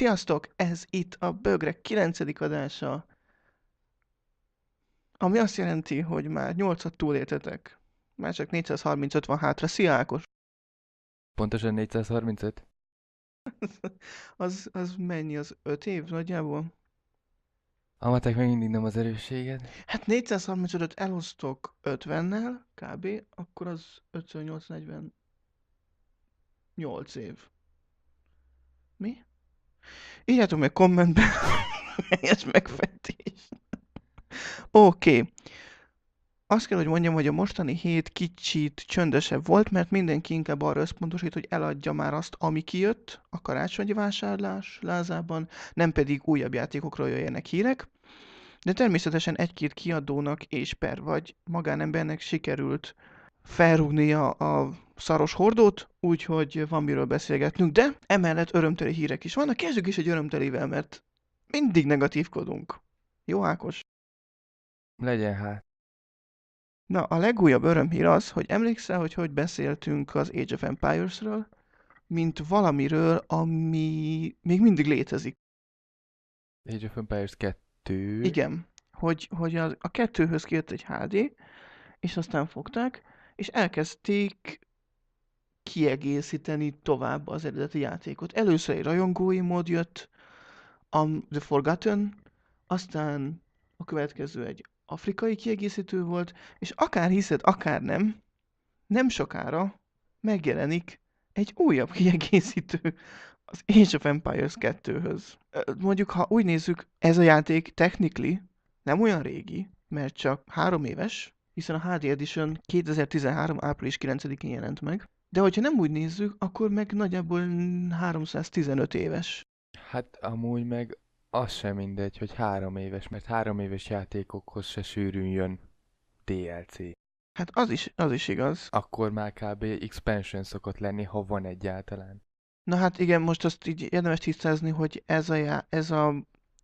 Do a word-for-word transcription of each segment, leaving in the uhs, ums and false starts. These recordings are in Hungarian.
Sziasztok! Ez itt a Bögrek kilencedik adása, ami azt jelenti, hogy már nyolcat túléltetek. Már csak négyszázharmincöt van hátra. Szia Ákos! Pontosan négyszázharmincöt? az, az mennyi? Az öt év nagyjából? A matek még mindig nem az erősséged. Hát négyszázharmincötöt elosztok ötvennel, kb. Akkor az ötször nyolc, negyvennyolc év. Mi? Írjátok meg kommentben helyes megfejtés. Oké. Okay. Azt kell, hogy mondjam, hogy a mostani hét kicsit csöndesebb volt, mert mindenki inkább arra összpontosít, hogy eladja már azt, ami kijött a karácsonyi vásárlás lázában, nem pedig újabb játékokról jöjjenek hírek. De természetesen egy-két kiadónak és per vagy magánembernek sikerült felrúgnia a szaros hordót, úgyhogy van miről beszélgetnünk, de emellett örömteli hírek is vannak. Kezdjük is egy örömtelivel, mert mindig negatívkodunk. Jó, Ákos? Legyen hát. Na, a legújabb örömhír az, hogy emlékszel, hogy hogy beszéltünk az Age of Empires-ről, mint valamiről, ami még mindig létezik. Age of Empires kettő. Igen, hogy, hogy a, a kettőhöz kijött egy há dé, és aztán fogták, és elkezdték kiegészíteni tovább az eredeti játékot. Először egy rajongói mód jött, a The Forgotten, aztán a következő egy afrikai kiegészítő volt, és akár hiszed, akár nem, nem sokára megjelenik egy újabb kiegészítő az Age of Empires kettőhöz. Mondjuk, ha úgy nézzük, ez a játék technically nem olyan régi, mert csak három éves, hiszen a há dé Edition kétezer-tizenhárom. április kilencedikén jelent meg, de hogyha nem úgy nézzük, akkor meg nagyjából háromszáztizenöt éves. Hát amúgy meg az sem mindegy, hogy három éves, mert három éves játékokhoz se sűrűn jön dé el cé. Hát az is, az is igaz. Akkor már kb. Expansion szokott lenni, ha van egyáltalán. Na hát igen, most azt így érdemes tisztázni, hogy ez a, já- ez a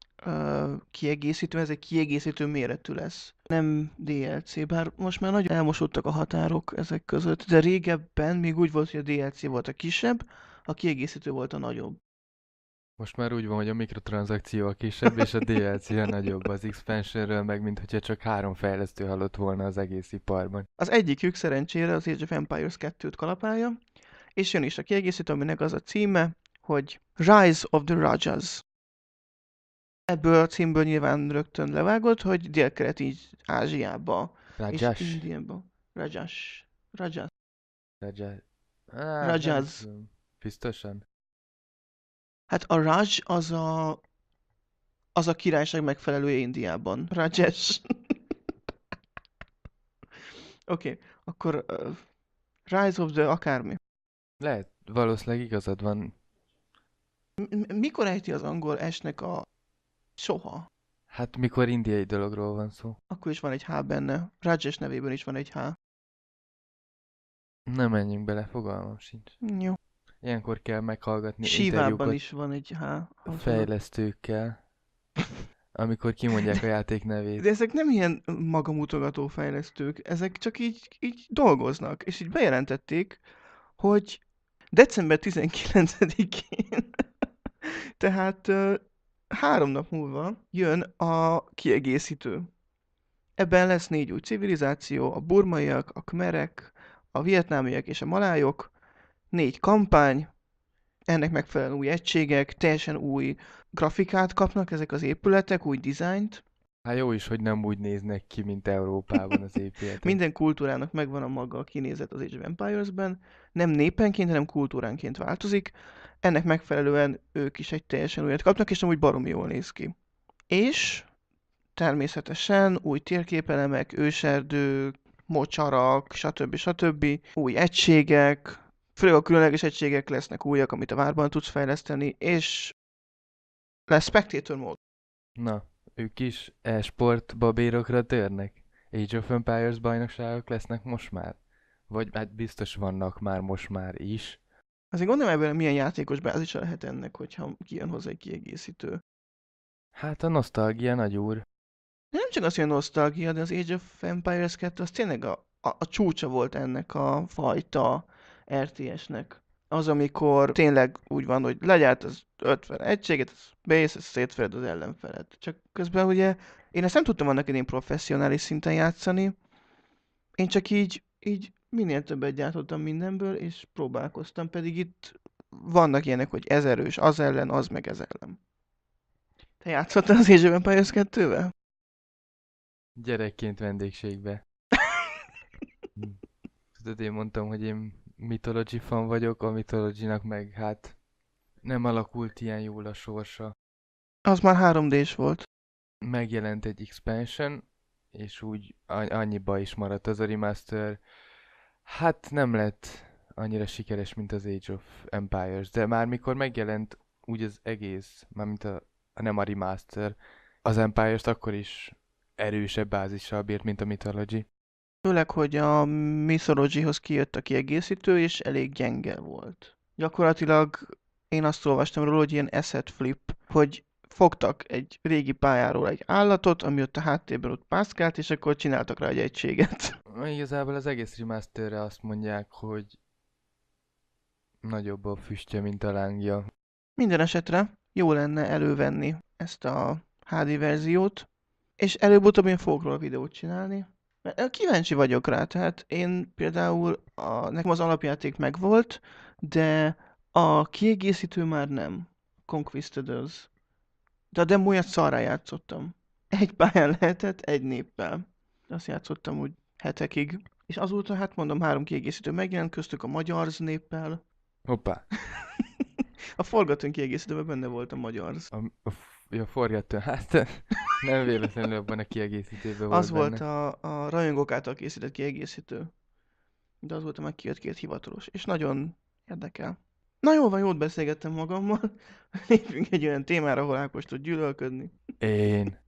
ö, kiegészítő, ez egy kiegészítő méretű lesz. Nem dé el cé, bár most már nagyon elmosódtak a határok ezek között, de régebben még úgy volt, hogy a dé el cé volt a kisebb, a kiegészítő volt a nagyobb. Most már úgy van, hogy a mikrotranszakció a kisebb, és a dé el cé a nagyobb. Az expansionről meg, mint hogyha csak három fejlesztő halott volna az egész iparban. Az egyikük szerencsére az Age of Empires kettőt kalapálja, és jön is a kiegészítő, aminek az a címe, hogy Rise of the Rajas. Ebből a címből nyilván rögtön levágott, hogy délkeleti Ázsiába és Rajas? Indiába. Rajas. Rajas. Rajas? Á, nem Rajas. tudom. Biztosan? Hát a Raj az a, az a királyság megfelelője Indiában. Rajesh. Oké, okay, akkor uh, Rise of the akármi. Lehet, valószínűleg igazad van. M- mikor ejti az angol S-nek a soha? Hát mikor indiai dologról van szó. Akkor is van egy H benne. Rajesh nevében is van egy H. Nem menjünk bele, fogalmam sincs. Jó. Ilyenkor kell meghallgatni Shivában interjúkat is van egy H. fejlesztőkkel, amikor kimondják a játék De nevét. ezek nem ilyen magamutogató fejlesztők, ezek csak így, így dolgoznak, és így bejelentették, hogy december tizenkilencedikén, tehát uh, három nap múlva jön a kiegészítő. Ebben lesz négy új civilizáció, a burmaiak, a khmerek, a vietnámiak és a malájok, négy kampány, ennek megfelelően új egységek, teljesen új grafikát kapnak ezek az épületek, új dizájnt. Hát jó is, hogy nem úgy néznek ki, mint Európában az épületek. Minden kultúrának megvan a maga kinézet az Age of Empires-ben, nem népenként, hanem kultúránként változik, ennek megfelelően ők is egy teljesen újat kapnak, és amúgy baromi jól néz ki. És természetesen új térképelemek, őserdők, mocsarak, stb. stb. Új egységek, főleg a különleges egységek lesznek újak, amit a várban tudsz fejleszteni, és lesz Spectator mód. Na, ők is e-sport babérokra törnek? Age of Empires bajnokságok lesznek most már? Vagy hát biztos vannak már most már is. Azért gondolom ebből milyen játékos bázisa lehet ennek, hogyha kijön hozzá egy kiegészítő. Hát a nosztalgia nagy úr. De nem csak az, hogy a nosztalgia, de az Age of Empires kettő az tényleg a, a, a csúcsa volt ennek a fajta er té es-nek. Az, amikor tényleg úgy van, hogy legyárt az ötven egységet, az bész, ez szétvered az ellenfelet. Csak közben ugye én ezt nem tudtam annak idén professzionális szinten játszani. Én csak így, így minél többet gyártottam mindenből, és próbálkoztam, pedig itt vannak ilyenek, hogy ez erős, az ellen, az meg ez ellen. Te játszottál az Age of Empires kettővel? Gyerekként vendégségbe. Hm. Tudod, én mondtam, hogy én Mythology fan vagyok, a Mythology-nak meg hát nem alakult ilyen jól a sorsa. Az már három dés volt. Megjelent egy expansion, és úgy a- annyiba is maradt az a remaster. Hát nem lett annyira sikeres, mint az Age of Empires, de már mikor megjelent úgy az egész, mármint a, nem a remaster, az Empires-t akkor is erősebb bázissal bírt, mint a Mythology. Főleg, hogy a Mythology-hoz kijött a kiegészítő, és elég gyenge volt. Gyakorlatilag én azt olvastam róla, hogy ilyen asset flip, hogy fogtak egy régi pályáról egy állatot, ami ott a háttérben ott pászkált, és akkor csináltak rá egy egységet. Igazából az egész remasterre azt mondják, hogy nagyobb a füstje, mint a lángja. Minden esetre jó lenne elővenni ezt a há dé verziót, és előbb-utóbb én fogok róla videót csinálni. Mert kíváncsi vagyok rá, tehát én például, a, nekem az alapjáték megvolt, de a kiegészítő már nem. Conquistadors. De a demóját szarrá játszottam. Egy pályán lehetett, egy néppel. Azt játszottam úgy hetekig. És azóta, hát mondom, három kiegészítő megjelent, köztük a magyar néppel. Hoppá! A forgatón kiegészítőben benne volt a magyar. A, a, f- a forgató, hát nem véletlenül abban a kiegészítőben volt Az volt benne. a, a rajongók által készített kiegészítő. De az volt, amely kijött két hivatalos. És nagyon érdekel. Na jó van, jót beszélgettem magammal. Lépjünk egy olyan témára, ahol Ákos tud gyűlölködni. Én.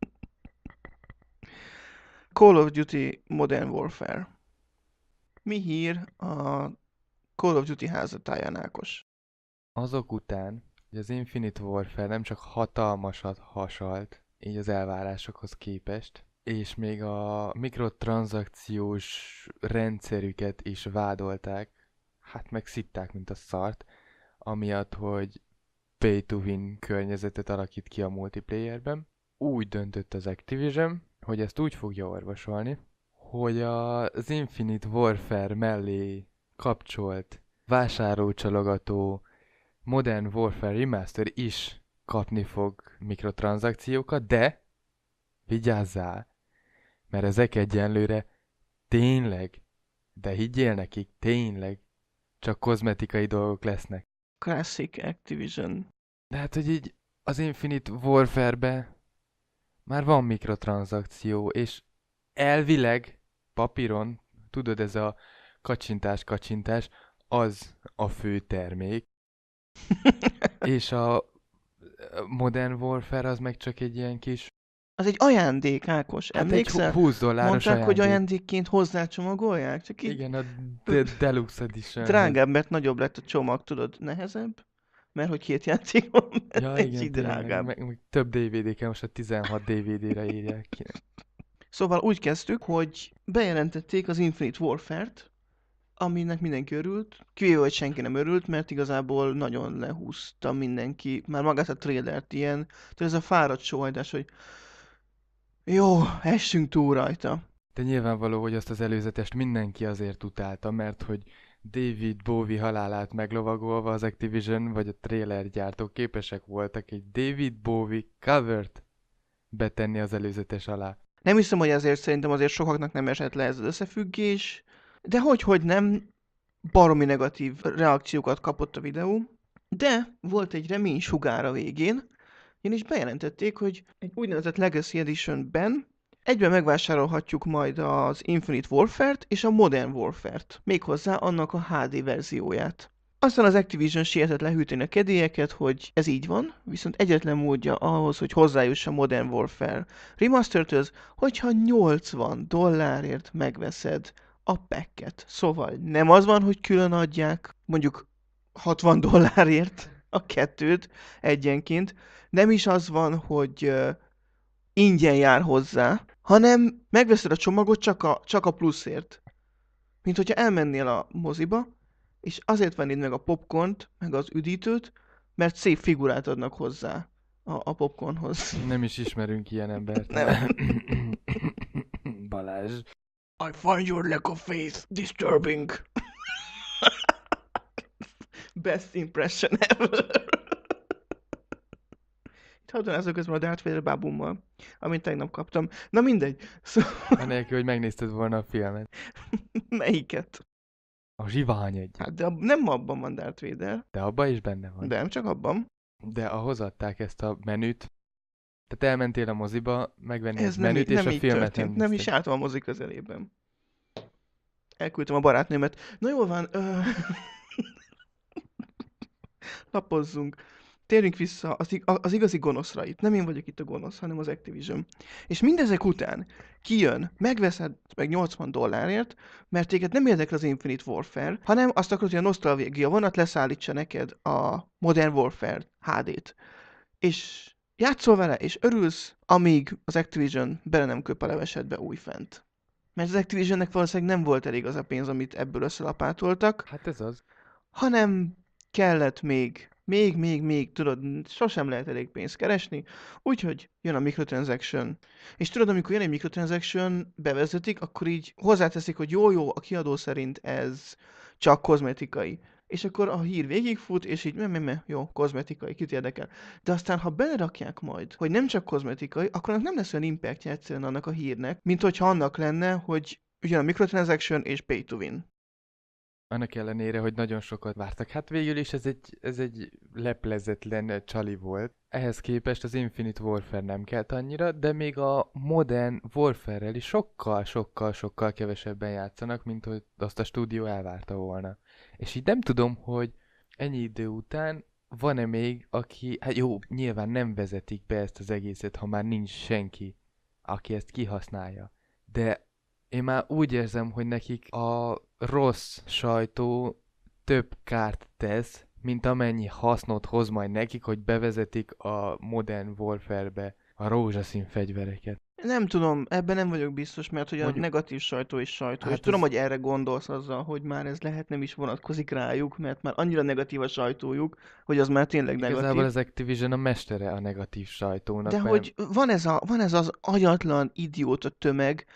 Call of Duty Modern Warfare. Mi hír a Call of Duty házatáján, Ákos? Azok után, hogy az Infinite Warfare nem csak hatalmasat hasalt, így az elvárásokhoz képest, és még a mikrotranszakciós rendszerüket is vádolták, hát meg szitták, mint a szart, amiatt, hogy pay to win környezetet alakít ki a multiplayerben. Úgy döntött az Activision, hogy ezt úgy fogja orvosolni, hogy az Infinite Warfare mellé kapcsolt vásárlócsalogató Modern Warfare Remaster is kapni fog mikrotranszakciókat, de vigyázzál, mert ezek egyenlőre tényleg, de higgyél nekik, tényleg csak kozmetikai dolgok lesznek. Classic Activision. De hát, hogy így az Infinite Warfare-be már van mikrotranszakció, és elvileg papíron, tudod, ez a kacsintás-kacsintás, az a fő termék, és a Modern Warfare az meg csak egy ilyen kis, Az egy ajándék, Ákos. hát egy Emlékszel? hu- húsz dolláros Mondták, ajándék. hogy ajándékként hozzácsomagolják, csak így Igen, a de- Deluxe Edition. drágább, mert nagyobb lett a csomag, tudod, nehezebb, mert hogy két játék van, Ja, egy igen, így tényleg, drágább. meg, meg több dé vé dé kell, most a tizenhat dé vé dé-re írják ki. Szóval úgy kezdtük, hogy bejelentették az Infinite Warfare-t, aminek mindenki örült, kivéve, hogy senki nem örült, mert igazából nagyon lehúzta mindenki, már magát a trailert ilyen, tehát ez a fáradt sóhajtás, hogy jó, essünk túl rajta. De nyilvánvaló, hogy azt az előzetest mindenki azért utálta, mert hogy David Bowie halálát meglovagolva az Activision vagy a trailer gyártók képesek voltak egy David Bowie covert betenni az előzetes alá. Nem hiszem, hogy ezért szerintem azért sokaknak nem esett le ez az összefüggés, de hogy, hogy nem, baromi negatív reakciókat kapott a videó, de volt egy reménysugár a végén, ugyanis bejelentették, hogy egy úgynevezett Legacy Edition-ben egyben megvásárolhatjuk majd az Infinite Warfare-t és a Modern Warfare-t, méghozzá annak a há dé verzióját. Aztán az Activision sietett lehűteni a kedélyeket, hogy ez így van, viszont egyetlen módja ahhoz, hogy hozzájuss a Modern Warfare Remasteredhöz, hogyha nyolcvan dollárért megveszed a packet. Szóval nem az van, hogy külön adják, mondjuk hatvan dollárért a kettőt egyenként, nem is az van, hogy uh, ingyen jár hozzá, hanem megveszed a csomagot csak a, csak a pluszért. Mint hogyha elmennél a moziba, és azért vennéd meg a popcornt, meg az üdítőt, mert szép figurát adnak hozzá a, a popcornhoz. Nem is ismerünk ilyen embert. Nem. Balázs. I find your lack of faith disturbing. Best impression ever. Itt hadonázok közben a Darth Vader bábummal, amit tegnap kaptam. Na mindegy. Szóval... Anélkül, hogy megnézted volna a filmet. Melyiket? A zsivány egy. Hát de ab- nem abban van Darth Vader. De abban is benne van. De nem csak abban. De ahhoz adták ezt a menüt. Tehát elmentél a moziba, megvenni Ez a nem, menüt, így- és nem a így filmet történt. nem Nem is nézted. jártam a mozi közelében. Elküldtem a barátnőmet. Na jól van. Ö... Lapozzunk. Térjünk vissza az, ig- az igazi gonoszra itt. Nem én vagyok itt a gonosz, hanem az Activision. És mindezek után kijön, megveszed meg nyolcvan dollárért, mert téged nem érdekel az Infinite Warfare, hanem azt akarod, hogy a nosztalgia vonat leszállítsa neked a Modern Warfare há dét. És játszol vele, és örülsz, amíg az Activision bele nem köp a levesedbe újfent. Mert az Activisionnek valószínűleg nem volt elég az a pénz, amit ebből összelapátoltak, Hát ez az. hanem kellett még, még, még, még, tudod, sosem lehet elég pénzt keresni, úgyhogy jön a microtransaction. És tudod, amikor jön egy microtransaction, bevezetik, akkor így hozzáteszik, hogy jó, jó, a kiadó szerint ez csak kozmetikai. És akkor a hír végigfut, és így, me, me, me, jó, kozmetikai, kit érdekel. De aztán, ha belerakják majd, hogy nem csak kozmetikai, akkor annak nem lesz olyan impactja egyszerűen annak a hírnek, mint hogyha annak lenne, hogy jön a microtransaction és pay to win. Annak ellenére, hogy nagyon sokat vártak. Hát végül is ez egy, ez egy leplezetlen csali volt. Ehhez képest az Infinite Warfare nem kelt annyira, de még a Modern Warfare-rel is sokkal, sokkal, sokkal kevesebben játszanak, mint hogy azt a stúdió elvárta volna. És így nem tudom, hogy ennyi idő után van-e még, aki, hát jó, nyilván nem vezetik be ezt az egészet, ha már nincs senki, aki ezt kihasználja. De én már úgy érzem, hogy nekik a rossz sajtó több kárt tesz, mint amennyi hasznot hoz majd nekik, hogy bevezetik a Modern Warfare-be a rózsaszín fegyvereket. Nem tudom, ebben nem vagyok biztos, mert hogy a Mondjuk- negatív sajtó és sajtó. Hát És tudom, ez- hogy erre gondolsz azzal, hogy már ez lehet nem is vonatkozik rájuk, mert már annyira negatív a sajtójuk, hogy az már tényleg negatív. Igazából az Activision a mestere a negatív sajtónak. De mert hogy van ez, a, van ez az agyatlan idióta tömeg,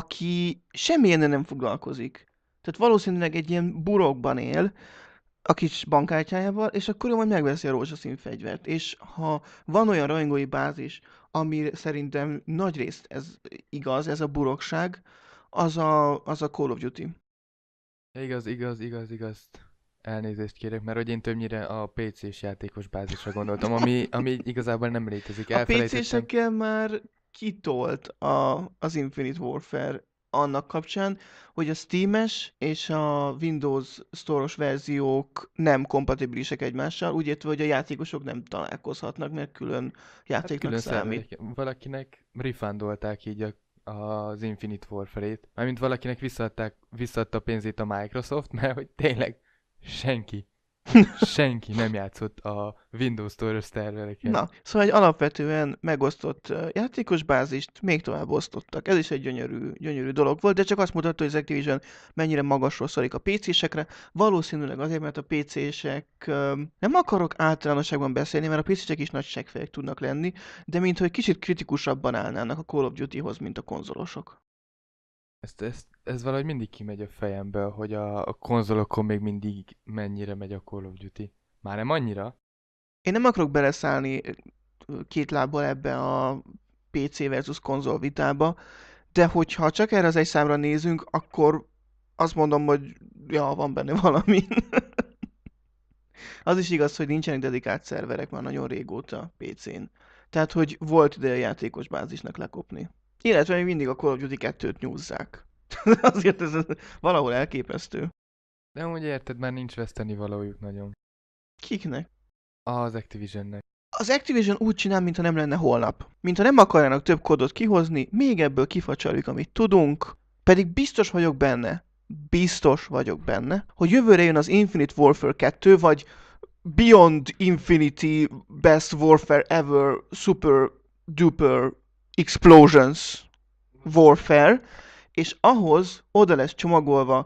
aki semmilyen nem foglalkozik. Tehát valószínűleg egy ilyen burokban él, a kis bankkártyájával, és akkor ő majd megveszi a rózsaszín fegyvert. És ha van olyan rajongói bázis, ami szerintem nagyrészt ez igaz, ez a burokság, az a, az a Call of Duty. Igaz, igaz, igaz, igaz. Elnézést kérek, mert hogy én többnyire a pé cés játékos bázisra gondoltam, ami, ami igazából nem létezik. A Elfelejtettem. pé césekkel már kitolt a, az Infinite Warfare annak kapcsán, hogy a Steam-es és a Windows Store-os verziók nem kompatibilisek egymással, úgy értve, hogy a játékosok nem találkozhatnak, mert külön Hát játéknak külön számít. szerverek. Valakinek refundolták így a, az Infinite Warfare-ét. Mármint valakinek visszaadták, visszaadta a pénzét a Microsoft, mert hogy tényleg senki, senki nem játszott a Windows Store-os szervereken. Na, szóval egy alapvetően megosztott ö, játékos bázist még tovább osztottak. Ez is egy gyönyörű, gyönyörű dolog volt, de csak azt mutatta, hogy az Activision mennyire magasról szorik a pé césekre. Valószínűleg azért, mert a pé cések, ö, nem akarok általánosságban beszélni, mert a pé cések is nagy seggfejek tudnak lenni, de mint hogy kicsit kritikusabban állnának a Call of Duty-hoz, mint a konzolosok. Ezt, ezt, ez valahogy mindig kimegy a fejemből, hogy a, a konzolokon még mindig mennyire megy a Call of Duty. Már nem annyira? Én nem akarok beleszállni ö, két lábbal ebbe a pé cé versus konzol vitába, de hogyha csak erre az egy számra nézünk, akkor azt mondom, hogy ja, van benne valami. Az is igaz, hogy nincsenek dedikált szerverek már nagyon régóta pé cén. Tehát, hogy volt ide a játékos bázisnak lekopni. Illetve még mindig a Call of Duty kettőt nyúzzák. Azért ez valahol elképesztő. De úgy érted, már nincs veszteni valójuk nagyon. Kiknek? Az Activisionnek. Az Activision úgy csinál, mintha nem lenne holnap. Mintha nem akarnának több kódot kihozni, még ebből kifacsarjuk, amit tudunk. Pedig biztos vagyok benne, biztos vagyok benne, hogy jövőre jön az Infinite Warfare kettő, vagy Beyond Infinity Best Warfare Ever Super Duper Explosions Warfare, és ahhoz oda lesz csomagolva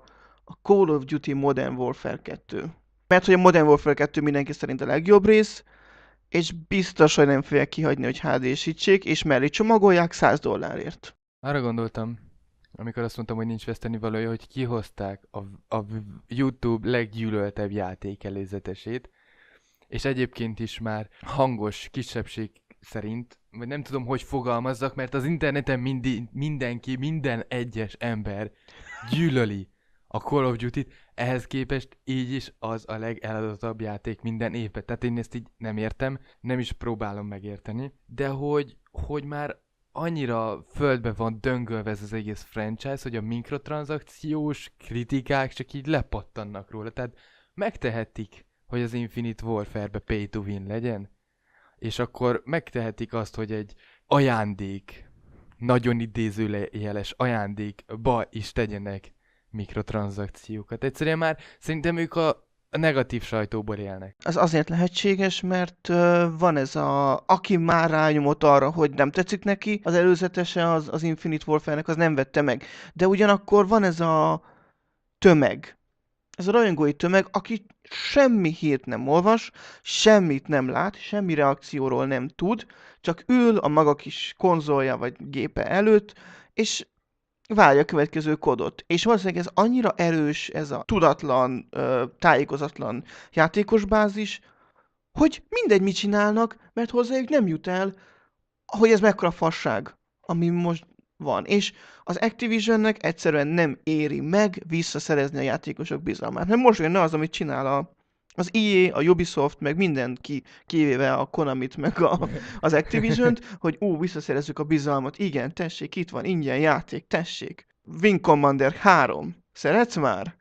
a Call of Duty Modern Warfare kettő. Mert hogy a Modern Warfare kettő mindenki szerint a legjobb rész, és biztos, hogy nem fogják kihagyni, hogy há dé-sítsék, és mellé csomagolják száz dollárért. Arra gondoltam, amikor azt mondtam, hogy nincs vesztenivalója, hogy kihozták a, a YouTube leggyűlöltebb játék előzetesét, és egyébként is már hangos kisebbség szerint, vagy nem tudom, hogy fogalmazzak, mert az interneten mindi, mindenki, minden egyes ember gyűlöli a Call of Duty-t, ehhez képest így is az a legeladottabb játék minden évben. Tehát én ezt így nem értem, nem is próbálom megérteni, de hogy, hogy már annyira földbe van döngölve ez az egész franchise, hogy a mikrotranszakciós kritikák csak így lepattannak róla. Tehát megtehetik, hogy az Infinite Warfare-be pay to win legyen, és akkor megtehetik azt, hogy egy ajándék, nagyon idézőjeles ajándékba is tegyenek mikrotranszakciókat. Egyszerűen már szerintem ők a, a negatív sajtóból élnek. Az azért lehetséges, mert uh, van ez a... Aki már rányomott arra, hogy nem tetszik neki, az előzetese az, az Infinite Warfare-nek, az nem vette meg. De ugyanakkor van ez a tömeg. Ez a rajongói tömeg, aki semmi hírt nem olvas, semmit nem lát, semmi reakcióról nem tud, csak ül a maga kis konzolja vagy gépe előtt, és várja a következő kodot. És valószínűleg ez annyira erős, ez a tudatlan, tájékozatlan játékosbázis, hogy mindegy mit csinálnak, mert hozzájuk nem jut el, hogy ez mekkora fasság, ami most van. És az Activisionnek egyszerűen nem éri meg visszaszerezni a játékosok bizalmát. Mert most jönne az, amit csinál a, az í á, a Ubisoft, meg mindenki, kivéve a Konamit, meg a, az Activisiont, hogy ú, visszaszerezzük a bizalmat. Igen, tessék, itt van, ingyen játék, tessék. Wing Commander három. Szeretsz már?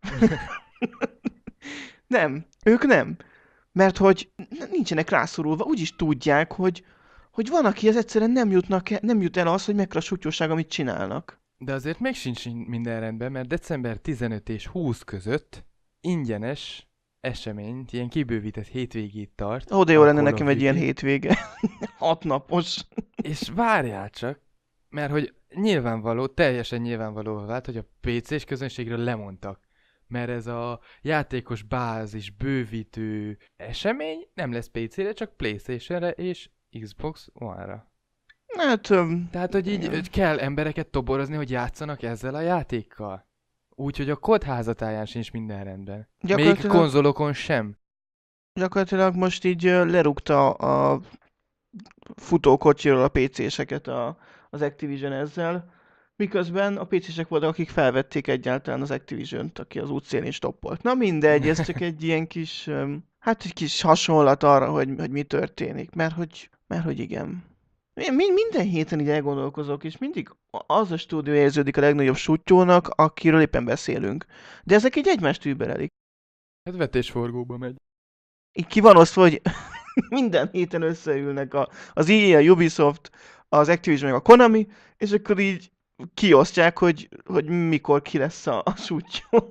Nem, ők nem. Mert hogy nincsenek rászorulva, úgyis tudják, hogy, hogy van, aki ez egyszerűen nem, jutnak el, nem jut el az, hogy mekkora sutyóság, amit csinálnak. De azért még sincs minden rendben, mert december tizenöt és húsz között ingyenes eseményt, ilyen kibővített hétvégét tart. Ó, de jó a lenne Call of nekem egy ilyen Duty. hétvége. Hat napos. És várjál csak, mert hogy nyilvánvaló, teljesen nyilvánvalóvá vált, hogy a pé cés közönségről lemondtak. Mert ez a játékos bázis bővítő esemény nem lesz pé cére, csak PlayStation-re és Xbox One-ra. Hát, öm, Tehát, hogy így igen. kell embereket toborozni, hogy játszanak ezzel a játékkal. Úgyhogy a kódházatáján sincs minden rendben. Még Gyakorlatilag, konzolokon sem. gyakorlatilag most így ö, lerúgta a futókocsiról a pé céseket a, az Activision ezzel, miközben a pé cések voltak, akik felvették egyáltalán az Activision-t, aki az útszélén stoppolt. Na mindegy, ez csak egy ilyen kis, öm, hát egy kis hasonlat arra, hogy, hogy mi történik, mert hogy, mert hogy igen. Én mi- minden héten így elgondolkozok, és mindig az a stúdió érződik a legnagyobb sutyónak, akiről éppen beszélünk. De ezek így egymást überelik. Hát vetésforgóba megy. Így ki van osztva, hogy minden héten összeülnek a, az í á, a Ubisoft, az Activision meg a Konami, és akkor így kiosztják, hogy, hogy mikor ki lesz a, a sutyó.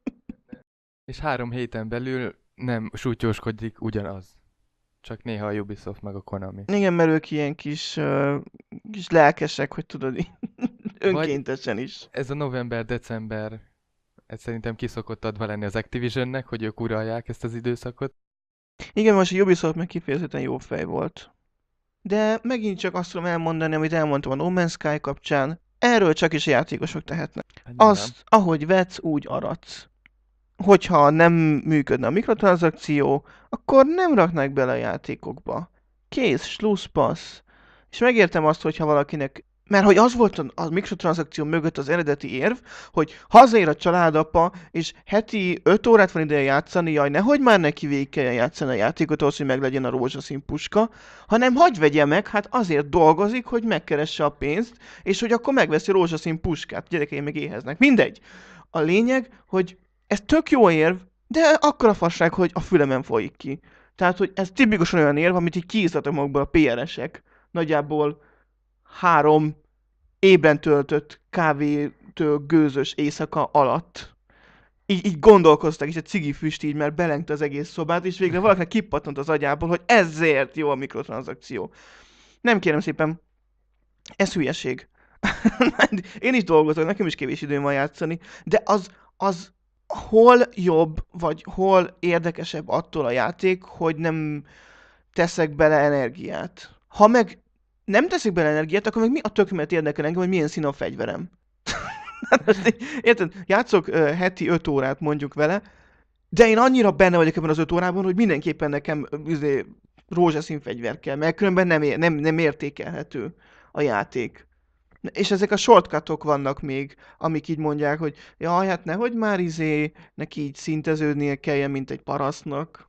És három héten belül nem sútyóskodik ugyanaz. Csak néha a Ubisoft meg a Konami. Igen, mert ők ilyen kis, uh, kis lelkesek, hogy tudod, így önkéntesen is. Ez a november-december, ez szerintem kiszokott adva lenni az Activisionnek, hogy ők uralják ezt az időszakot. Igen, most a Ubisoft meg kifejezetten jó fej volt. De megint csak azt tudom elmondani, amit elmondtam a No Man's Sky kapcsán, erről csak is a játékosok tehetnek. Hát nyilván. Azt, ahogy vetsz, úgy aradsz. Hogyha nem működne a mikrotranszakció, akkor nem raknák bele a játékokba. Kész, slusszpassz. És megértem azt, hogyha valakinek... Mert hogy az volt a, a mikrotranszakció mögött az eredeti érv, hogy hazaér a családapa, és heti öt órát van ideje játszani, jaj, nehogy már neki végig kelljen játszani a játékot, ahhoz, hogy meglegyen a rózsaszín puska, hanem hagyj vegye meg, hát azért dolgozik, hogy megkeresse a pénzt, és hogy akkor megveszi a rózsaszín puskát, gyerekeim meg éheznek. Mindegy. A lényeg, hogy ez tök jó érv, de akkora fasság, hogy a fülemen folyik ki. Tehát, hogy ez tipikusan olyan érv, amit így kiisztatok magukból a pé er esek. Nagyjából három ébren töltött kávétől gőzös éjszaka alatt. Így, így gondolkoztak, és egy cigifüst így már belengte az egész szobát, és végre valakinek kipattant az agyából, hogy ezért jó a mikrotranszakció. Nem kérem szépen, ez hülyeség. Én is dolgozok, nekem is kevés időm van játszani, de az, az hol jobb, vagy hol érdekesebb attól a játék, hogy nem teszek bele energiát. Ha meg nem teszik bele energiát, akkor meg mi a tökömet érdekel engem, hogy milyen szín a fegyverem. Hát most így, érted? Játszok uh, heti öt órát mondjuk vele, de én annyira benne vagyok ebben az öt órában, hogy mindenképpen nekem izé, rózsaszín fegyver kell, mert különben nem, ér, nem, nem értékelhető a játék. És ezek a shortcutok vannak még, amik így mondják, hogy jaj, hát nehogy már izé, neki így szinteződnie kelljen, mint egy parasztnak.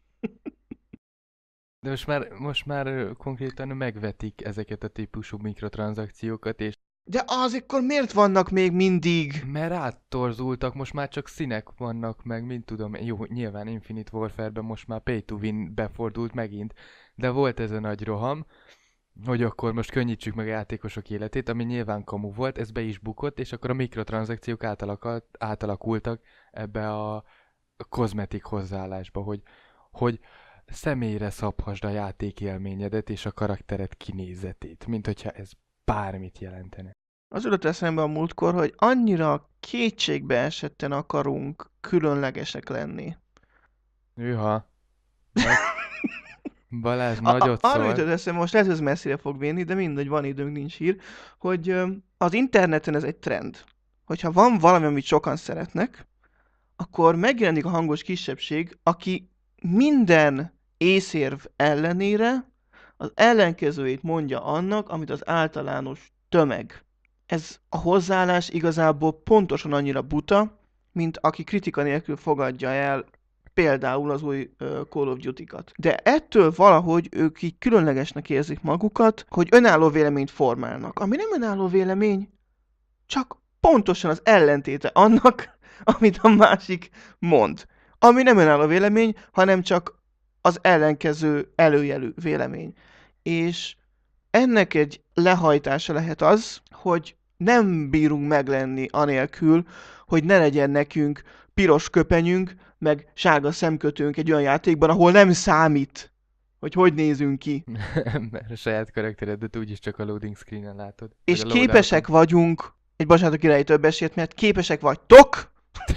De most már, most már ö, konkrétan megvetik ezeket a típusú mikrotranszakciókat, és De az akkor miért vannak még mindig? mert áttorzultak, most már csak színek vannak meg, mint tudom, jó, nyilván Infinite Warfare-ben most már Pay to Win befordult megint, de volt ez a nagy roham, hogy akkor most könnyítsük meg a játékosok életét, ami nyilván kamu volt, ez be is bukott, és akkor a mikrotranszakciók átalakult, átalakultak ebbe a kozmetik hozzáállásba, hogy, hogy személyre szabhasd a játék élményedet és a karaktered kinézetét, mint hogyha ez bármit jelentene. Az jutott eszembe a múltkor, hogy annyira kétségbe esetten akarunk különlegesek lenni. Hűha. Meg Balázs A- a- nagyot arra szól. jutott eszembe, most lehet, hogy ez messzire fog vinni, de mindegy, van időnk, nincs hír, hogy ö, az interneten ez egy trend. Hogyha van valami, amit sokan szeretnek, akkor megjelenik a hangos kisebbség, aki minden észérv ellenére az ellenkezőjét mondja annak, amit az általános tömeg. Ez a hozzáállás igazából pontosan annyira buta, mint aki kritika nélkül fogadja el például az új uh, Call of Duty-kat. De ettől valahogy ők így különlegesnek érzik magukat, hogy önálló véleményt formálnak. Ami nem önálló vélemény, csak pontosan az ellentéte annak, amit a másik mond. Ami nem önálló vélemény, hanem csak az ellenkező előjelű vélemény. És ennek egy lehajtása lehet az, hogy nem bírunk meglenni anélkül, hogy ne legyen nekünk piros köpenyünk, meg sárga szemkötőnk egy olyan játékban, ahol nem számít, hogy hogy nézünk ki. Mert a saját karakteredet úgyis csak a loading screenen látod. Vagy És a loadouton. képesek vagyunk, egy bocsánat a királyi többesért, mert képesek vagytok